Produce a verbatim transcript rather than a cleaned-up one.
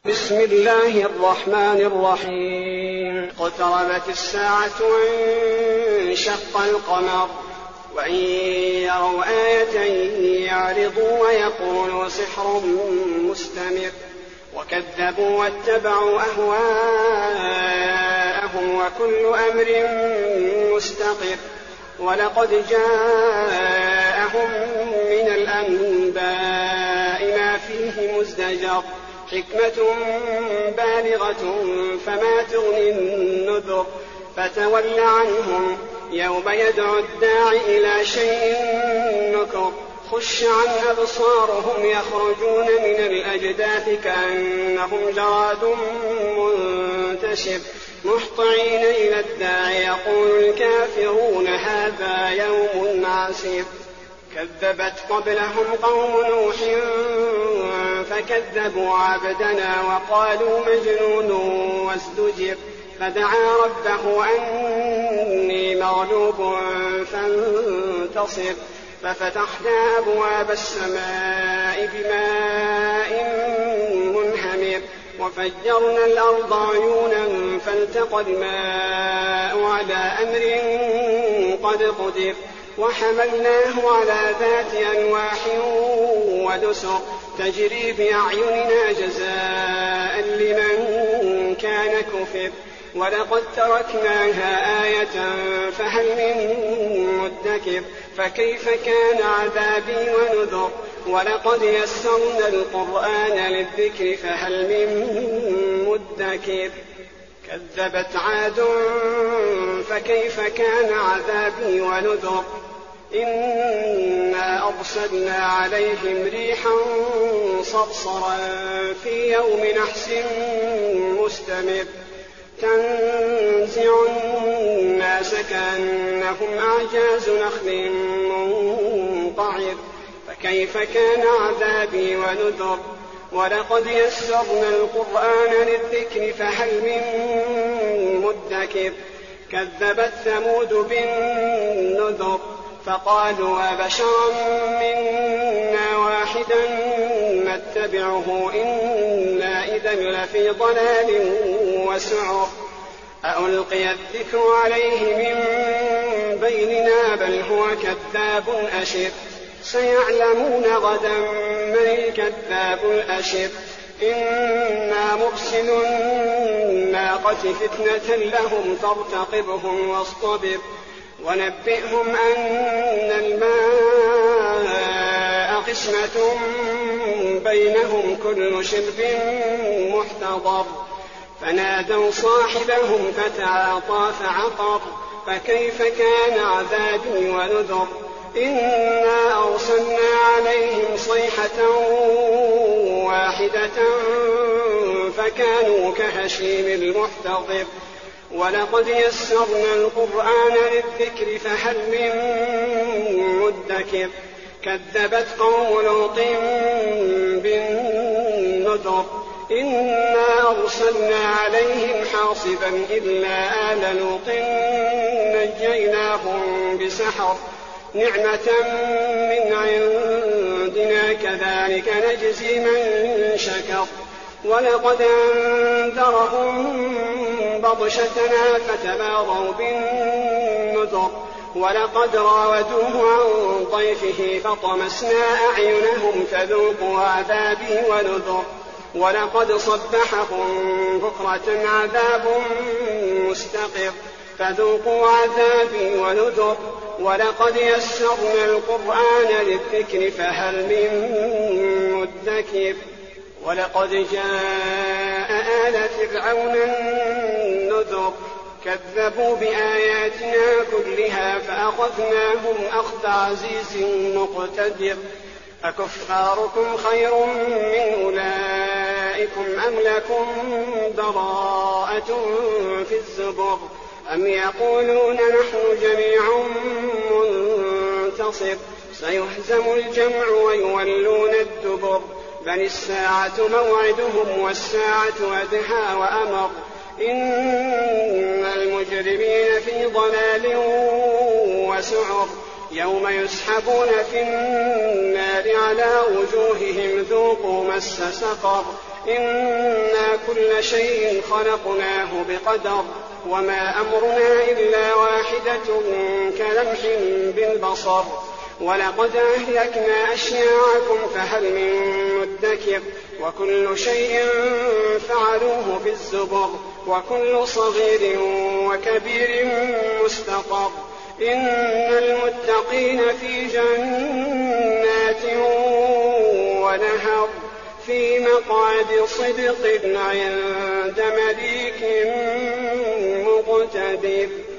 بسم الله الرحمن الرحيم. اقتربت الساعة وانشق القمر وإن يروا آية يعرضوا ويقولوا سحر مستمر وكذبوا واتبعوا أهواءهم وكل أمر مستقر ولقد جاءهم من الأنباء ما فيه مزدجر حكمة بالغة فما تغني النذر فتول عنهم يوم يدعو الداعي إلى شيء نكر خش عن أبصارهم يخرجون من الأجداث كأنهم جراد منتشر مهطعين إلى الداعي يقول الكافرون هذا يوم عسير. كذبت قبلهم قوم نوح فكذبوا عبدنا وقالوا مجنون وازدجر فدعا ربه أني مغلوب فانتصر ففتحنا أبواب السماء بماء منهمر وفجرنا الأرض عيونا فالتقى الماء على أمر قد قدر وحملناه على ذات ألواح ودسر تجري بأعيننا جزاء لمن كان كفر ولقد تركناها آية فهل من مدكر فكيف كان عذابي ونذر ولقد يسرنا القرآن للذكر فهل من مدكر. كذبت عاد فكيف كان عذابي ونذر إنا أرسلنا عليهم ريحا صرصرا في يوم نحس مستمر تنزع الناس كأنهم أعجاز نخل منقعر فكيف كان عذابي ونذر ولقد يسرنا القرآن للذكر فهل من مدكر. كذبت ثمود بالنذر فقالوا أبشرا منا واحدا نتبعه إنا إذا لفي ضلال وسعر أألقي الذكر عليه من بيننا بل هو كذاب أشر سيعلمون غدا من الكذاب الأشر. إنا مرسل الناقة فتنة لهم فارتقبهم واصطبر ونبئهم أن الماء قسمة بينهم كل شرب محتضر فنادوا صاحبهم فتعاطى فعقر فكيف كان عذابي ونذر إنا أرسلنا عليهم صيحة واحدة فكانوا كهشيم المحتضر ولقد يسرنا القرآن للذكر فهل من مدكر. كذبت قوم لوط بالنذر إنا أرسلنا عليهم حاصبا إلا آل لوط نجيناهم بسحر نعمة من عندنا كذلك نجزي من شكر ولقد أنذرهم بطشتنا فتماروا بالنذر ولقد راودوه عن ضيفه فطمسنا أعينهم فذوقوا عذابي ونذر ولقد صبحهم بكرة عذاب مستقر فذوقوا عذابي ونذر ولقد يسرنا القرآن للذكر فهل من مدكر. ولقد جاء آل فرعون النذر كذبوا بآياتنا كلها فأخذناهم أخذ عزيز مقتدر أكفاركم خير من أولئكم أم لكم براءة في الزبر أم يقولون نحن جميع منتصر سيهزم الجمع ويولون الدبر بل الساعة موعدهم والساعة أدهى وأمر إن المجرمين في ضلال وسعر يوم يسحبون في النار على وجوههم ذوقوا مس سقر إن كل شيء خلقناه بقدر وما أمرنا إلا واحدة كلمح بالبصر ولقد أهلكنا أشياعكم فهل من مدكر وكل شيء فعلوه في الزبر وكل صغير وكبير مستقر إن المتقين في جنات ونهر في مقعد صدق عند مليك مقتدر.